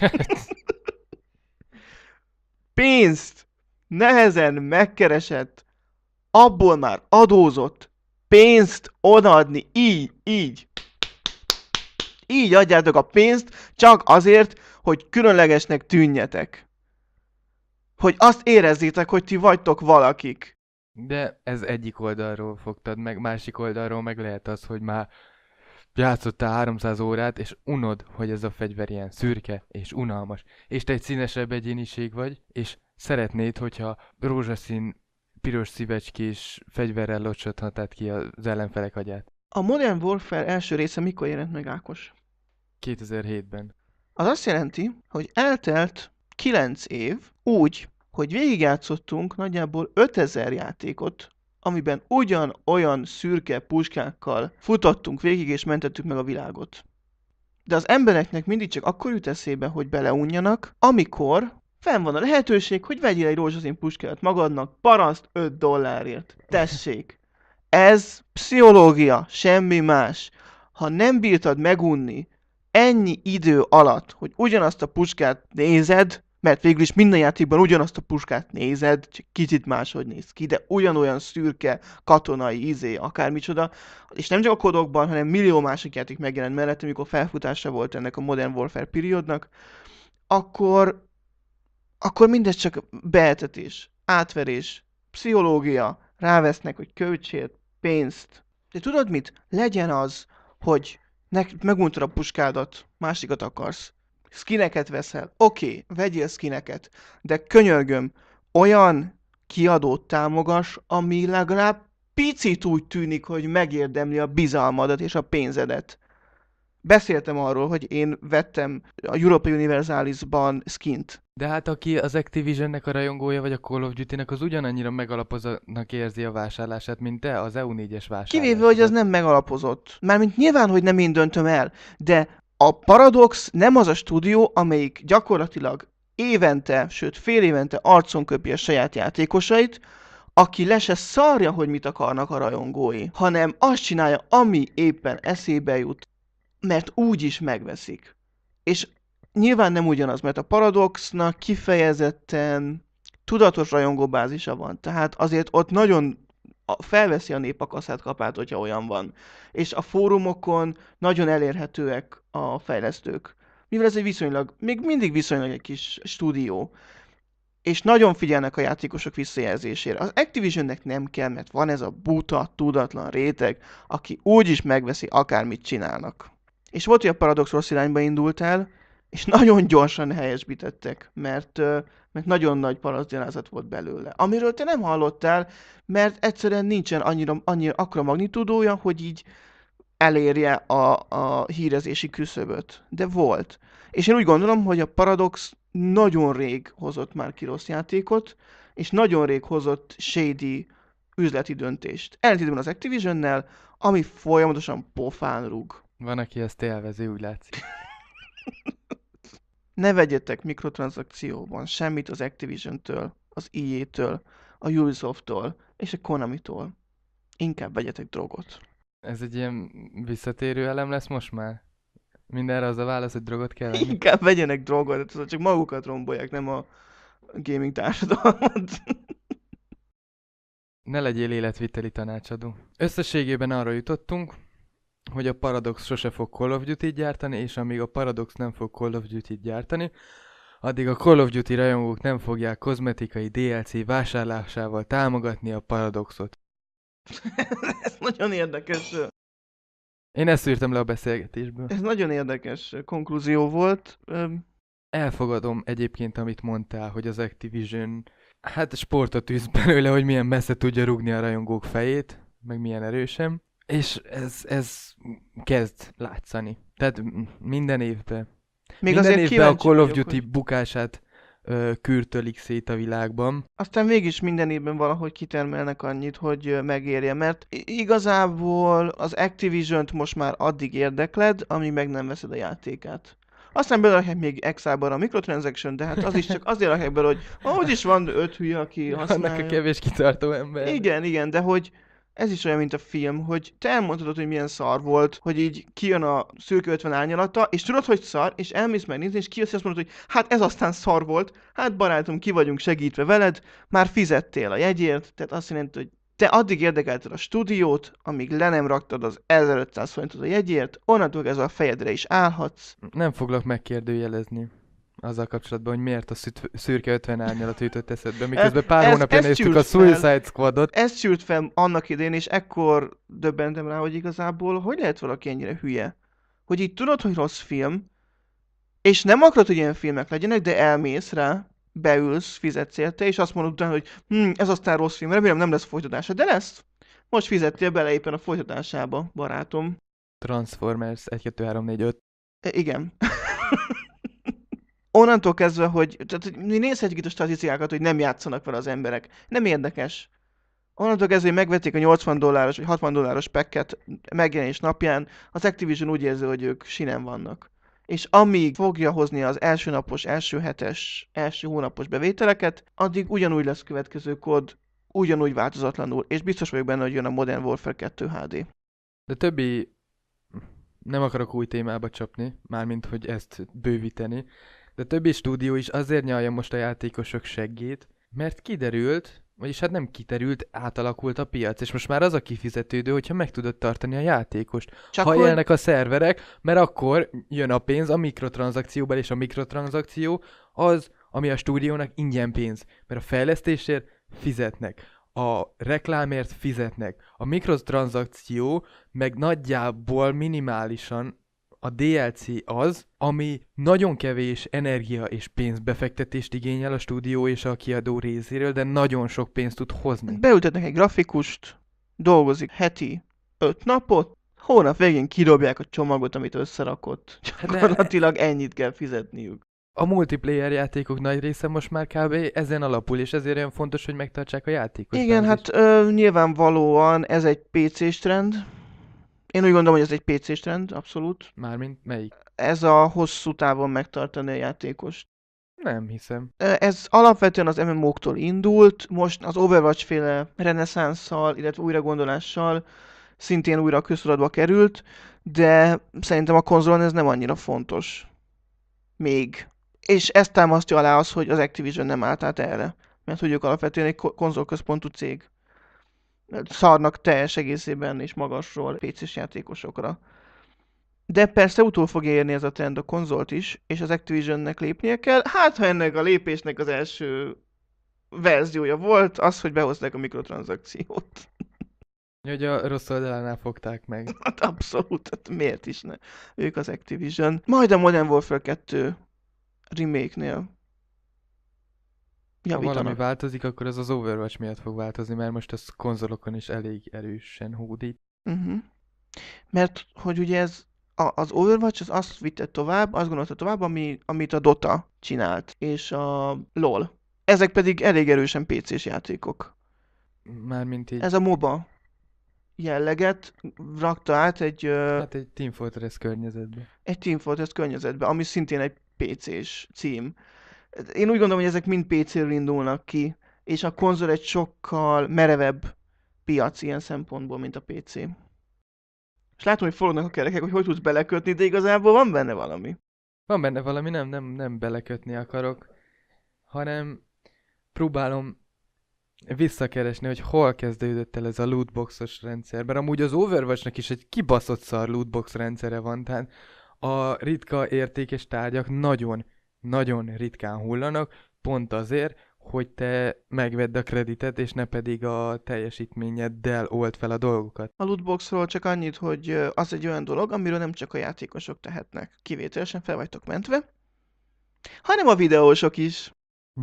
pénzt nehezen megkeresett, abból már adózott pénzt odaadni, így, így. Így adjátok a pénzt, csak azért, hogy különlegesnek tűnjetek. Hogy azt érezzétek, hogy ti vagytok valakik. De ez egyik oldalról fogtad meg, másik oldalról meg lehet az, hogy már játszottál háromszáz órát, és unod, hogy ez a fegyver ilyen szürke és unalmas. És te egy színesebb egyéniség vagy, és szeretnéd, hogyha rózsaszín, piros szívecskés fegyverrel locsathatnád ki az ellenfelek agyát. A Modern Warfare első része mikor jelent meg, Ákos? kétezer-hétben. Az azt jelenti, hogy eltelt kilenc év úgy, hogy végigjátszottunk nagyjából ötezer játékot, amiben ugyanolyan szürke puskákkal futottunk végig és mentettük meg a világot. De az embereknek mindig csak akkor jut eszébe, hogy beleunjanak, amikor fenn van a lehetőség, hogy vegyél egy rózsaszín puskát magadnak paraszt öt dollárért. Tessék! Ez pszichológia, semmi más. Ha nem bírtad megunni ennyi idő alatt, hogy ugyanazt a puskát nézed, mert végül is minden játékban ugyanazt a puskát nézed, csak kicsit máshogy néz ki, de ugyanolyan szürke, katonai izé, akármicsoda, és nem csak a kodokban, hanem millió másik játék megjelent mellett, amikor felfutása volt ennek a Modern Warfare periódnak, akkor, akkor mindez csak beetetés, átverés, pszichológia, rávesznek, hogy költsél pénzt. De tudod mit? Legyen az, hogy nek- meguntad a puskádat, másikat akarsz. Skineket veszel. Oké, okay, vegyél skineket. De könyörgöm, olyan kiadót támogass, ami legalább picit úgy tűnik, hogy megérdemli a bizalmadat és a pénzedet. Beszéltem arról, hogy én vettem a Europa Universalis-ban skint. De hát aki az Activisionnek a rajongója, vagy a Call of Duty-nek, az ugyanannyira megalapozottnak érzi a vásárlását, mint te az E U négyes vásárlását. Kivéve, hogy az nem megalapozott. Mármint nyilván, hogy nem én döntöm el, de a Paradox nem az a stúdió, amelyik gyakorlatilag évente, sőt fél évente arcon köpi a saját játékosait, aki le se szarja, hogy mit akarnak a rajongói, hanem azt csinálja, ami éppen eszébe jut, mert úgy is megveszik. És Nyilván nem ugyanaz, mert a Paradoxnak kifejezetten tudatos rajongóbázisa van. Tehát azért ott nagyon a- felveszi a nép a kaszát hogyha olyan van. És a fórumokon nagyon elérhetőek a fejlesztők. Mivel ez egy viszonylag, még mindig viszonylag egy kis stúdió. És nagyon figyelnek a játékosok visszajelzésére. Az Activisionnek nem kell, mert van ez a buta, tudatlan réteg, aki úgyis megveszi, akármit csinálnak. És volt, hogy a Paradox rossz irányba indult el, és nagyon gyorsan helyesbítettek, mert, ö, mert nagyon nagy parasztgyalázat volt belőle. Amiről te nem hallottál, mert egyszerűen nincsen annyira, annyira akkora magnitudója, hogy így elérje a, a hírezési küszöböt. De volt. És én úgy gondolom, hogy a Paradox nagyon rég hozott már ki rossz játékot, és nagyon rég hozott shady üzleti döntést. Ellentétben az Activisionnel, ami folyamatosan pofán rúg. Van, aki ezt élvezi, úgy látszik. Ne vegyetek mikrotranszakcióban semmit az Activision-től, az í á-től, a Ubisoft-tól és a Konami-tól. Inkább vegyetek drogot. Ez egy ilyen visszatérő elem lesz most már? Mindenre az a válasz, hogy drogot kell venni? Inkább vegyenek drogot, tehát csak magukat rombolják, nem a gaming társadalmat. Ne legyél életviteli tanácsadó. Összességében arra jutottunk, hogy a Paradox sose fog Call of Duty-t gyártani, és amíg a Paradox nem fog Call of Duty-t gyártani, addig a Call of Duty rajongók nem fogják kozmetikai dé el cé vásárlásával támogatni a Paradoxot. Ez nagyon érdekes, Én ezt írtam le a beszélgetésből. ez nagyon érdekes konklúzió volt. Öm, Elfogadom egyébként, amit mondtál, hogy az Activision hát sportot űz belőle, hogy milyen messze tudja rúgni a rajongók fejét, meg milyen erősen. És ez, ez kezd látszani. Tehát minden évben. Még minden azért évben a kíváncsi Call of vagyok, Duty hogy... bukását ö, kürtölik szét a világban. Aztán mégis minden évben valahogy kitermelnek annyit, hogy ö, megérje, mert i- igazából az Activision-t most már addig érdekled, amíg meg nem veszed a játékát. Aztán belerakják még extra a microtransaction, de hát az is csak azért rakják bele, hogy ahogy is van öt hülye, aki Annak a használja. kevés kitartó ember. Igen, igen, de hogy ez is olyan, mint a film, hogy te elmondhatod, hogy milyen szar volt, hogy így kijön a szürke ötven árnyalata, és tudod, hogy szar, és elmész megnézni, és kijössz, és azt mondod, hogy hát ez aztán szar volt, hát barátom, ki vagyunk segítve veled, már fizettél a jegyért, tehát azt jelenti, hogy te addig érdekelted a stúdiót, amíg le nem raktad az ezerötszáz forintot a jegyért, onnantól ez a fejedre is állhatsz. Nem foglak megkérdőjelezni azzal kapcsolatban, hogy miért a szüt- szürke ötven árnyalat jutott eszedbe, miközben pár ez- hónapja ez néztük sült a fel. Suicide Squadot. Ez sült fel annak idején, és ekkor döbbentem rá, hogy igazából hogy lehet valaki ennyire hülye? Hogy így tudod, hogy rossz film, és nem akarod, hogy ilyen filmek legyenek, de elmész rá, beülsz, fizetsz érte, és azt mondod utána, hogy hm, ez aztán rossz film, remélem nem lesz folytatása, de lesz. Most fizettél bele éppen a folytatásába, barátom. Transformers egy, kettő, három, négy, öt. E, igen. Onnantól kezdve, hogy tehát, hogy mi nézhetjük itt a statisztikákat, hogy nem játszanak vele az emberek. Nem érdekes. Onnantól kezdve, hogy megvették a nyolcvan dolláros vagy hatvan dolláros packet megjelenés napján, az Activision úgy érzi, hogy ők sinem vannak. És amíg fogja hozni az első napos, első hetes, első hónapos bevételeket, addig ugyanúgy lesz következő kód, ugyanúgy változatlanul, és biztos vagyok benne, hogy jön a Modern Warfare kettő há dé. De többi... Nem akarok új témába csapni, mármint hogy ezt bővíteni, de többi stúdió is azért nyalja most a játékosok seggét, mert kiderült, vagyis hát nem kiderült, átalakult a piac, és most már az a kifizetődő, hogyha meg tudod tartani a játékost. Csak ha hogy- élnek a szerverek, mert akkor jön a pénz a mikrotranszakcióban, és a mikrotranszakció az, ami a stúdiónak ingyen pénz, mert a fejlesztésért fizetnek, a reklámért fizetnek, a mikrotranszakció meg nagyjából minimálisan a dé el cé az, ami nagyon kevés energia és pénzbefektetést igényel a stúdió és a kiadó részéről, de nagyon sok pénzt tud hozni. Beültetnek egy grafikust, dolgozik heti öt napot, hónap végén kidobják a csomagot, amit összerakott. de- Gyakorlatilag ennyit kell fizetniük. A multiplayer játékok nagy része most már kb. Ezen alapul, és ezért olyan fontos, hogy megtartsák a játékos Igen, bázist. hát ö, nyilvánvalóan ez egy pé cés trend. Én úgy gondolom, hogy ez egy pé cés trend, abszolút. Mármint melyik? Ez a hosszú távon megtartani a játékost. Nem hiszem. Ö, Ez alapvetően az em em o-któl indult, most az Overwatch féle reneszánsszal, illetve újragondolással szintén újra a köztudatba került, de szerintem a konzolon ez nem annyira fontos. Még. És ezt támasztja alá az, hogy az Activision nem állt át erre. Mert tudjuk, alapvetően egy konzolközpontú cég. Szarnak teljes egészében és magasról pé cés játékosokra. De persze utól fogja érni ez a trend a konzolt is, és az Activisionnek lépnie kell. Hát, ha ennek a lépésnek az első verziója volt, az, hogy behozták a mikrotranszakciót. Hogy a rossz oldalánál fogták meg. Hát abszolút, hát miért is ne? Ők az Activision. Majd a Modern Warfare kettő remake-nél Ha javítanak. valami változik, akkor az az Overwatch miatt fog változni, mert most ez konzolokon is elég erősen hódít. Uh-huh. Mert hogy ugye ez a, az Overwatch az azt vitte tovább, azt gondolta tovább, ami, amit a Dota csinált, és a LoL. Ezek pedig elég erősen pé cés játékok. Mármint így, Ez a MOBA jelleget rakta át egy, ö, hát egy Team Fortress környezetben. egy Team Fortress környezetbe, ami szintén egy pé cés cím. Én úgy gondolom, hogy ezek mind pé céről indulnak ki, és a konzol egy sokkal merevebb piac ilyen szempontból, mint a pé cé. És látom, hogy forognak a kerekek, hogy hogy tudsz belekötni, de igazából van benne valami. Van benne valami, nem, nem, nem belekötni akarok, hanem próbálom visszakeresni, hogy hol kezdődött el ez a lootboxos rendszer. Mert amúgy az Overwatchnak is egy kibaszott szar lootbox rendszere van, tehát a ritka értékes tárgyak nagyon, nagyon ritkán hullanak, pont azért, hogy te megvedd a kreditet, és ne pedig a teljesítményeddel old fel a dolgokat. A lootboxról csak annyit, hogy ö, az egy olyan dolog, amiről nem csak a játékosok tehetnek. Kivételesen fel vagytok mentve, hanem a videósok is.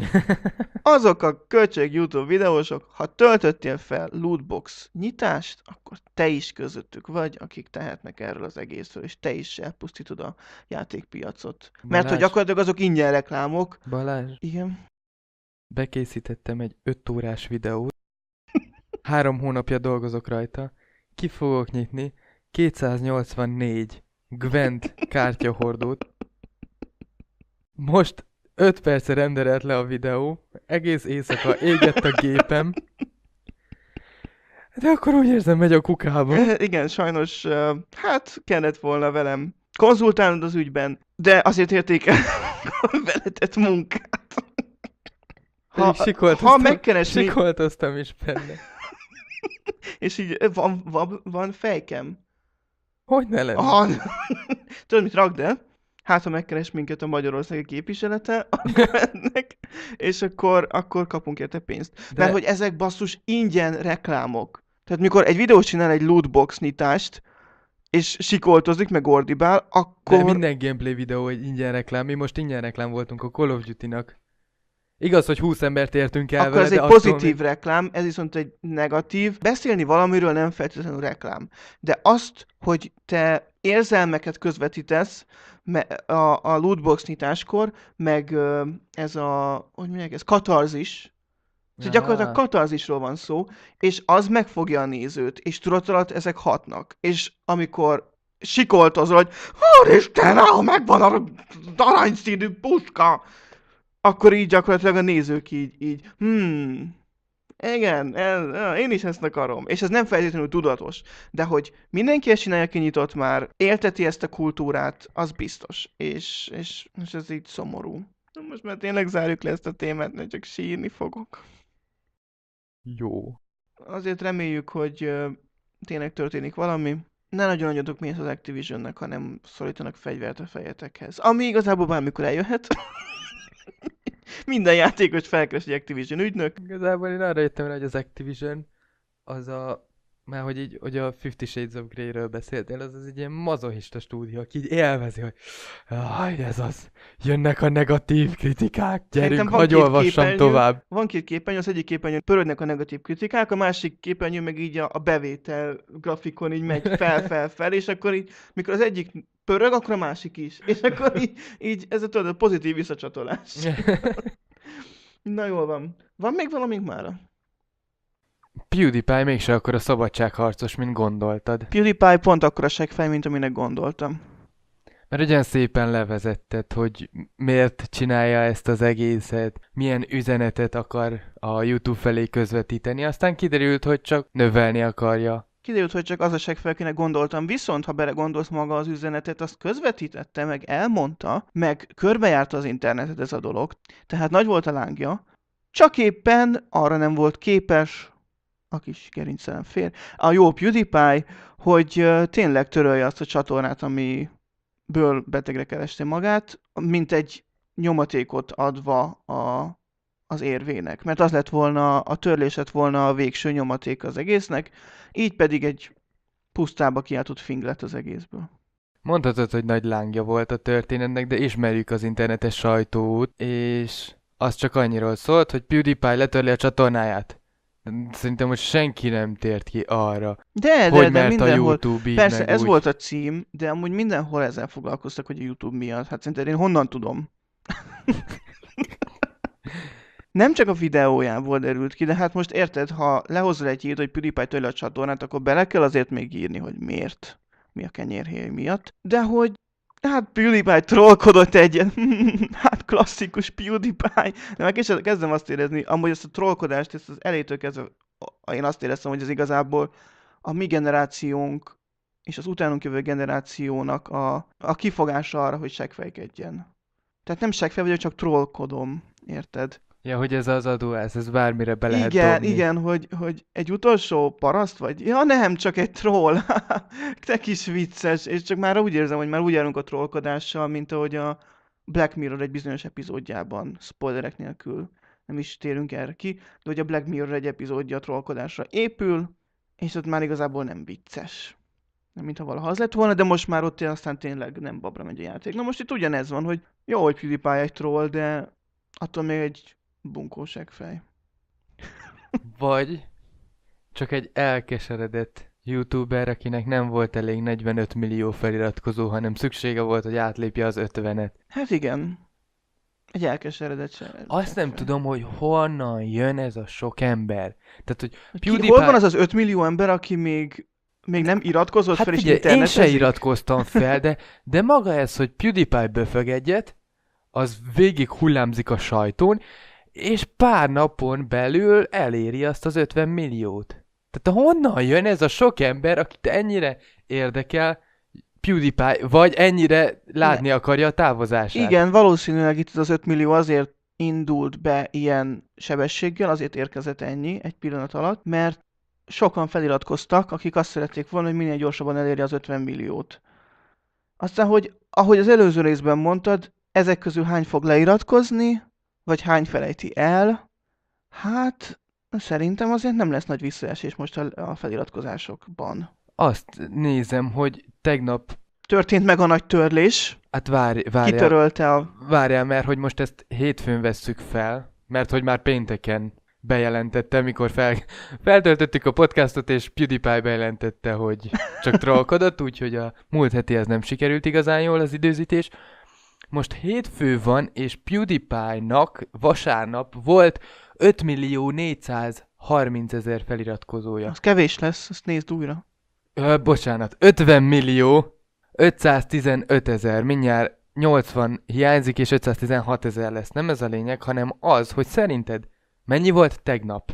Azok a költség YouTube videósok, ha töltöttél fel lootbox nyitást, akkor te is közöttük vagy, akik tehetnek erről az egészről, és te is elpusztítod a játékpiacot. Mert hogy Balázs, gyakorlatilag azok ingyen reklámok. Balázs, Igen. bekészítettem egy öt órás videót, három hónapja dolgozok rajta, ki fogok nyitni kétszáznyolcvannégy Gwent kártyahordót. Most öt perce renderelt le a videó, egész éjszaka égett a gépem, de akkor úgy érzem, megy a kukába. Eh, Igen, sajnos, ö, hát kellett volna velem konzultálnod az ügyben, de azért értékel a veletett munkát. Ha, Pedig sikoltoztam, ha megkeresni, sikoltoztam is benne. és így ö, van, van, van fejkem. Hogy ne lenne? Aha, tudod, mit rakd el? Hát, ha megkeres minket a Magyarországi képviselete, akkor ennek, és akkor, akkor kapunk érte pénzt. De... De- Mert hogy ezek basszus ingyen reklámok. Tehát mikor egy videós csinál egy lootbox nyitást, és sikoltozik, meg ordibál, akkor... De minden gameplay videó egy ingyen reklám, mi most ingyen reklám voltunk a Call of Duty-nak. Igaz, hogy húsz embert értünk el Akkor vele, ez de egy attól pozitív még... reklám, ez viszont egy negatív. Beszélni valamiről nem feltétlenül reklám. De azt, hogy te érzelmeket közvetítesz me- a, a lootbox nyitáskor, meg ö, ez a, hogy mondják, ez katarzis. Tehát gyakorlatilag Á, katarzisról van szó, és az megfogja a nézőt, és tudat ezek hatnak. És amikor sikoltozol, hogy Úristen, ahol megvan a aranyszínű puska, akkor így gyakorlatilag a nézők így, így hmm, igen, ez, én is ezt akarom. És ez nem feltétlenül tudatos. De hogy mindenki ezt csinálja, aki nyitott már, élteti ezt a kultúrát, az biztos. És, és, és ez így szomorú. Na most már tényleg zárjuk le ezt a témát, ne csak sírni fogok. jó. Azért reméljük, hogy ö, tényleg történik valami. Ne nagyon adjatok mi az Activisionnek, hanem szólítanak fegyvert a fejetekhez. Ami igazából bármikor eljöhet. Minden játékos felkeres egy Activision ügynök. Igazából én arra jöttem rá, hogy az Activision az a... Már hogy így, hogy a Fifty Shades of Grey-ről beszéltél, az az egy ilyen mazochista stúdió, aki így élvezi, hogy Aj, ez az, jönnek a negatív kritikák, gyerünk, Szerintem van hagyj két olvassam képernyő. tovább. Van két képernyő, az egyik képernyőn pörögnek a negatív kritikák, a másik képernyő meg így a, a bevétel grafikon így megy fel-fel-fel, és akkor így, mikor az egyik pörög, akkor a másik is. És akkor így, így ez a, tudod, a pozitív visszacsatolás. Na jól van. Van még valamink mára? PewDiePie mégse akkor a szabadságharcos, mint gondoltad. PewDiePie pont akkora seggfej, mint aminek gondoltam. Mert ugyan szépen levezetted, hogy miért csinálja ezt az egészet, milyen üzenetet akar a YouTube felé közvetíteni, aztán kiderült, hogy csak növelni akarja kiderült, hogy csak az a seggfej, akinek gondoltam, viszont ha belegondolsz, maga az üzenetet, azt közvetítette, meg elmondta, meg körbejárta az internetet ez a dolog, tehát nagy volt a lángja, csak éppen arra nem volt képes, a kis gerincelen fér, a jó PewDiePie, hogy ö, tényleg törölje azt a csatornát, amiből betegre kereste magát, mint egy nyomatékot adva a, az érvének. Mert az lett volna, a törlés lett volna a végső nyomaték az egésznek, így pedig egy pusztába kiáltott fing lett az egészből. Mondhatod, hogy nagy lángja volt a történetnek, de ismerjük az internetes sajtót, és az csak annyiról szólt, hogy PewDiePie letörli a csatornáját. Szerintem, hogy senki nem tért ki arra, De, de, hogy de mert a mindenhol, YouTube így persze meg ez úgy. volt a cím, de amúgy mindenhol ezzel foglalkoztak, hogy a YouTube miatt. Hát szerinted én honnan tudom? Nem csak a videójából derült ki, de hát most érted, ha lehozol egy hírt, hogy PewDiePie törli a csatornát, akkor bele kell azért még írni, hogy miért. Mi a kenyérhéj miatt. De hogy hát PewDiePie trollkodott egyet. Hát klasszikus PewDiePie. De már később kezdem azt érezni, amúgy ezt a trollkodást, ezt az elétől kezdve, én azt éreztem, hogy ez igazából a mi generációnk és az utánunk jövő generációnak a, a kifogása arra, hogy seggfejkedjen. Tehát nem seggfej vagyok, csak trollkodom, érted? Ja, hogy ez az adóász, ez bármire be lehet Igen, dobni. igen, hogy, hogy egy utolsó paraszt vagy? Ja nem, csak egy troll. Te kis vicces. És csak már úgy érzem, hogy már úgy járunk a trollkodással, mint ahogy a Black Mirror egy bizonyos epizódjában, spoilerek nélkül. Nem is térünk erre ki, de hogy a Black Mirror egy epizódja a trollkodásra épül, és ott már igazából nem vicces. Nem mintha valaha az lett volna, de most már ott aztán tényleg nem babra megy a játék. Na most itt ugyanez van, hogy jó, hogy PewDiePie egy troll, de attól még egy bunkóságfej. Vagy csak egy elkeseredett youtuber, akinek nem volt elég negyvenöt millió feliratkozó, hanem szüksége volt, hogy átlépje az ötvenet. Hát igen. Egy elkeseredett se. Azt nem seggfej. tudom, hogy honnan jön ez a sok ember. Tehát, hogy Hogy ki- PewDiePie... Hol van az az öt millió ember, aki még, még nem iratkozott Hát fel, és figyelj, én internetezik? se iratkoztam fel, de, de maga ez, hogy PewDiePie böfög egyet, az végig hullámzik a sajtón, és pár napon belül eléri azt az ötven milliót. Tehát honnan jön ez a sok ember, akit ennyire érdekel PewDiePie, vagy ennyire látni akarja a távozását? Igen, valószínűleg itt az öt millió azért indult be ilyen sebességgel, azért érkezett ennyi egy pillanat alatt, mert sokan feliratkoztak, akik azt szerették volna, hogy minél gyorsabban elérje az ötven milliót. Aztán, hogy ahogy az előző részben mondtad, ezek közül hány fog leiratkozni, vagy hány felejti el, hát szerintem azért nem lesz nagy visszaesés most a a feliratkozásokban. Azt nézem, hogy tegnap, Történt meg a nagy törlés, hát várj, várjál, kitörölte a... várjál, mert hogy most ezt hétfőn vesszük fel, mert hogy már pénteken bejelentette, mikor fel, feltöltöttük a podcastot, és PewDiePie bejelentette, hogy csak trollkodott, úgyhogy a múlt heti ez nem sikerült igazán jól az időzítés. Most hétfő van, és PewDiePie-nak vasárnap volt öt millió négyszázharminc ezer feliratkozója. Az kevés lesz, azt nézd újra. Ö, bocsánat, ötven millió ötszáztizenöt ezer, mindjárt nyolcvan hiányzik, és ötszáztizenhat ezer lesz. Nem ez a lényeg, hanem az, hogy szerinted mennyi volt tegnap?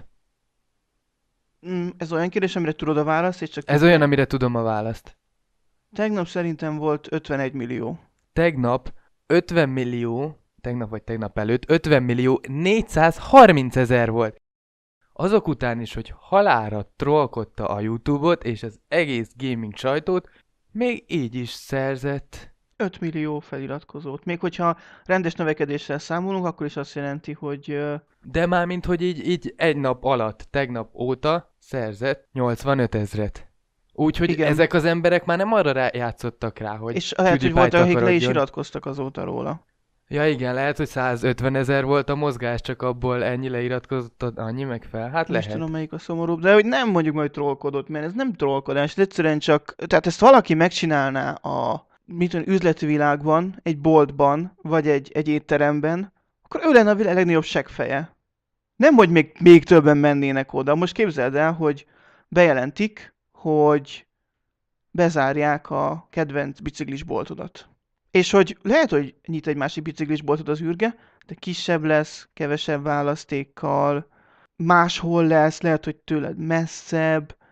Mm, ez olyan kérdés, amire tudod a választ, és csak... Ez olyan, amire tudom a választ. Tegnap szerintem volt ötvenegy millió. Tegnap ötven millió, tegnap vagy tegnap előtt, ötven millió négyszázharminc ezer volt. Azok után is, hogy halálra trollkodta a YouTube-ot és az egész gaming sajtót, még így is szerzett. öt millió feliratkozót. Még hogyha rendes növekedéssel számolunk, akkor is azt jelenti, hogy... ö, De már mint hogy így, így egy nap alatt, tegnap óta szerzett nyolcvanöt ezret. Úgyhogy Igen. ezek az emberek már nem arra rá játszottak rá, hogy És lehet, hogy PewDiePie volt, akik le is takarodjon. iratkoztak azóta róla. Ja igen, lehet, hogy százötven ezer volt a mozgás, csak abból ennyi leiratkozott, annyi meg fel. Hát Nem is lehet. tudom, melyik a szomorúbb, de hogy nem mondjuk majd trollkodott, mert ez nem trollkodás, ez egyszerűen csak... Tehát ezt valaki megcsinálná a mit tudom, üzleti világban, egy boltban, vagy egy, egy étteremben, akkor ő lenne a világ legnagyobb seggfeje. Nem, hogy még, még többen mennének oda. Most képzeld el, hogy bejelentik, hogy bezárják a kedvenc biciklisboltodat. És hogy lehet, hogy nyit egy másik biciklisboltot az űrge, de kisebb lesz, kevesebb választékkal, máshol lesz, lehet, hogy tőled messzebb,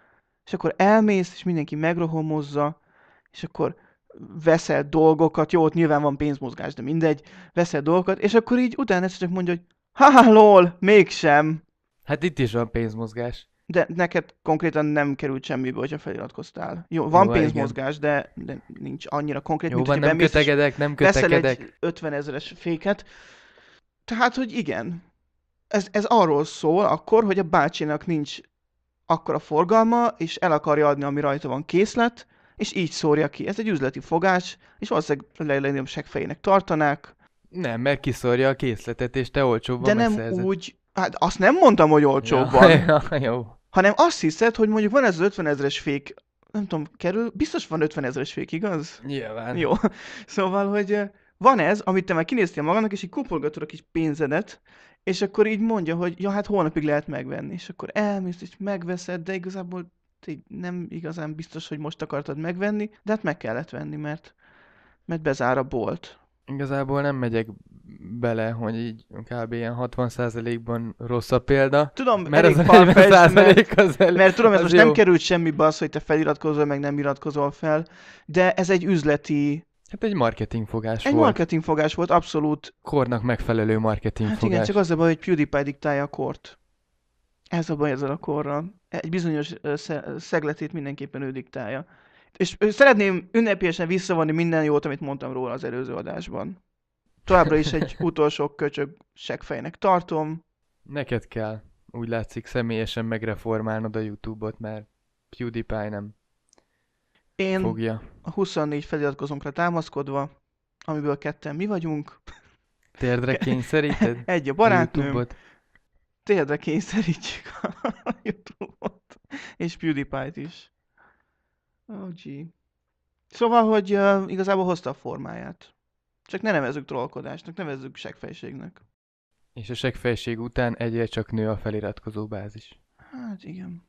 és akkor elmész, és mindenki megrohomozza, és akkor veszel dolgokat, jó, ott nyilván van pénzmozgás, de mindegy, veszel dolgokat, és akkor így utána egyszer csak mondja, hogy haha, lol, mégsem. Hát itt is van pénzmozgás. De neked konkrétan nem került semmibe, hogyha feliratkoztál. Jó, van Jó, hát igen. pénzmozgás, de, de nincs annyira konkrét, Jó mint van, hogyha nem bemész és kötegedek, nem veszel kötekedek. egy ötven ezeres féket. Tehát, hogy igen. Ez, ez arról szól akkor, hogy a bácsinak nincs akkora forgalma, és el akarja adni, ami rajta van készlet, és így szórja ki. Ez egy üzleti fogás, és valószínűleg a legnagyobb seggfejének tartanák. Nem, mert kiszorja a készletet, és te olcsóbban De nem megszerzed. úgy, hát azt nem mondtam, hogy olcsóbban. Ja, ja, jó. Hanem azt hiszed, hogy mondjuk van ez az ötven ezeres fék, nem tudom, kerül, biztos van ötven ezeres fék, igaz? Nyilván. Jó. Szóval, hogy eh, van ez, amit te már kinéztél magadnak, és így kupolgatod a kis pénzedet, és akkor így mondja, hogy ja, hát holnapig lehet megvenni. És akkor elmész, és megveszed, de igazából te így nem igazán biztos, hogy most akartad megvenni, de hát meg kellett venni, mert, mert bezár a bolt. Igazából nem megyek bele, hogy így kb. Ilyen hatvan százalékban rossz a példa. Tudom, Mert elég az a farfetched, negyven százalék az el, Mert tudom, ez az most jó. nem került semmibe az, hogy te feliratkozol, meg nem iratkozol fel, de ez egy üzleti, Hát egy marketingfogás egy volt. marketingfogás volt, abszolút. Kornak megfelelő marketingfogás. Hát igen, csak az a baj, hogy PewDiePie diktálja a kort. Ez a baj ezzel a korral. Egy bizonyos ö, sze- szegletét mindenképpen ő diktálja. És ö, szeretném ünnepélyesen visszavonni minden jót, amit mondtam róla az előző adásban. Továbbra is egy utolsó köcsög seggfejnek tartom. Neked kell, úgy látszik, személyesen megreformálnod a YouTube-ot, mert PewDiePie nem Én fogja. a huszonnégy feliratkozónkra támaszkodva, amiből ketten mi vagyunk, Térdre kényszeríted? egy a a barátnőm, YouTube-ot? térdre kényszerítjük a YouTube-ot, és PewDiePie-t is. Oh, gee. Szóval, hogy uh, igazából hozta a formáját. Csak ne nevezzük trollkodásnak, nevezzük seggfejségnek. És a seggfejség után egyre csak nő a feliratkozó bázis. Hát igen.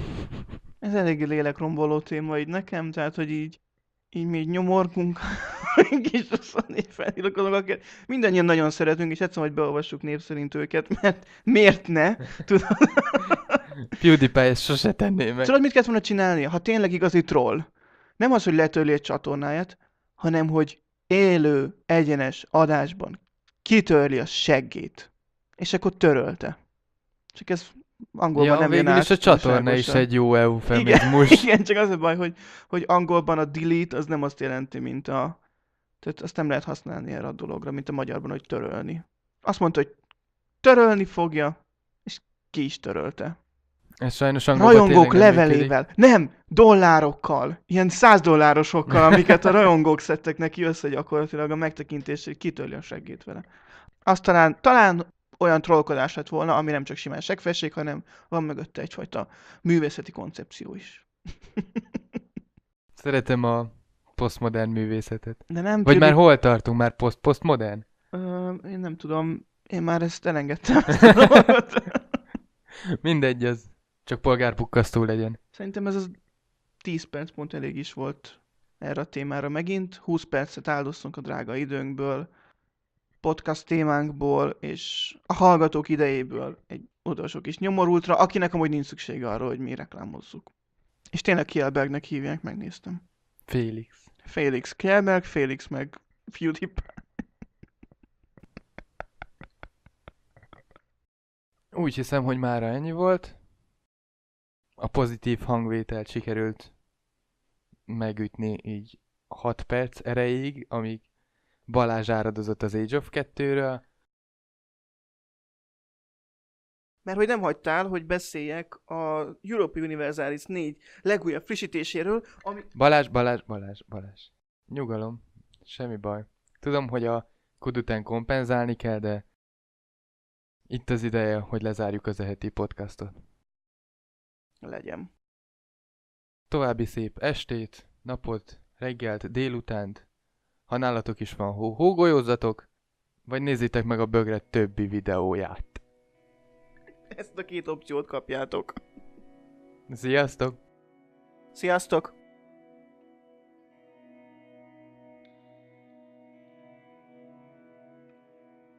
Ez eléggé lélekromboló téma így nekem, tehát hogy így, így mi így nyomorgunk, kis huszonnégy feliratkozók, akiket mindannyian nagyon szeretünk, és egyszerűen, hogy beolvassuk név szerint őket, mert miért ne? Tudod? PewDiePie ezt sose tenné meg. Tudod, mit kellett volna csinálnia, ha tényleg igazi troll? Nem az, hogy letörli egy csatornáját, hanem, hogy élő, egyenes adásban kitörli a seggét. És akkor törölte. Csak ez angolban Ja, nem jön végül át is a csatorna is túlságosan. egy jó Igen, eufemizmus. igen, csak az a baj, hogy, hogy angolban a delete az nem azt jelenti, mint a... Tehát azt nem lehet használni erre a dologra, mint a magyarban, hogy törölni. Azt mondta, hogy törölni fogja, és ki is törölte. Ez sajnos angolban Rajongók tényleg nem működik. levelével. Nem, dollárokkal. Ilyen száz dollárosokkal, amiket a rajongók szedtek neki össze gyakorlatilag a megtekintésre, hogy kitörli a seggét vele. Azt talán, talán olyan trollkodás lett volna, ami nem csak simán seggfejség, hanem van mögötte egyfajta művészeti koncepció is. Szeretem a posztmodern művészetet. De nem Vagy tűnik- már hol tartunk? Már poszt posztmodern? Ö, én nem tudom, én már ezt elengedtem. Mindegy, az csak polgárpukkasztó legyen. Szerintem ez az tíz perc pont elég is volt erre a témára megint. húsz percet áldoztunk a drága időnkből, podcast témánkból, és a hallgatók idejéből egy utolsó kis nyomorultra, akinek amúgy nincs szüksége arra, hogy mi reklámozzuk. És tényleg Kjellbergnek hívják, megnéztem. Félix. Félix Kjellberg, Félix meg PewDiePie. Úgy hiszem, hogy mára ennyi volt. A pozitív hangvételt sikerült megütni így hat perc erejéig, amíg Balázs áradozott az Age of kettőről. Mert hogy nem hagytál, hogy beszéljek a Europa Universalis négy legújabb frissítéséről, ami... Balázs, Balázs, Balázs, Balázs. Nyugalom. Semmi baj. Tudom, hogy a kod után kompenzálni kell, de itt az ideje, hogy lezárjuk az eheti podcastot. Legyen. További szép estét, napot, reggelt, délutánt. Ha nálatok is van hó, hógolyózzatok, vagy nézzétek meg a Bögre többi videóját. Ezt a két opciót kapjátok. Sziasztok! Sziasztok!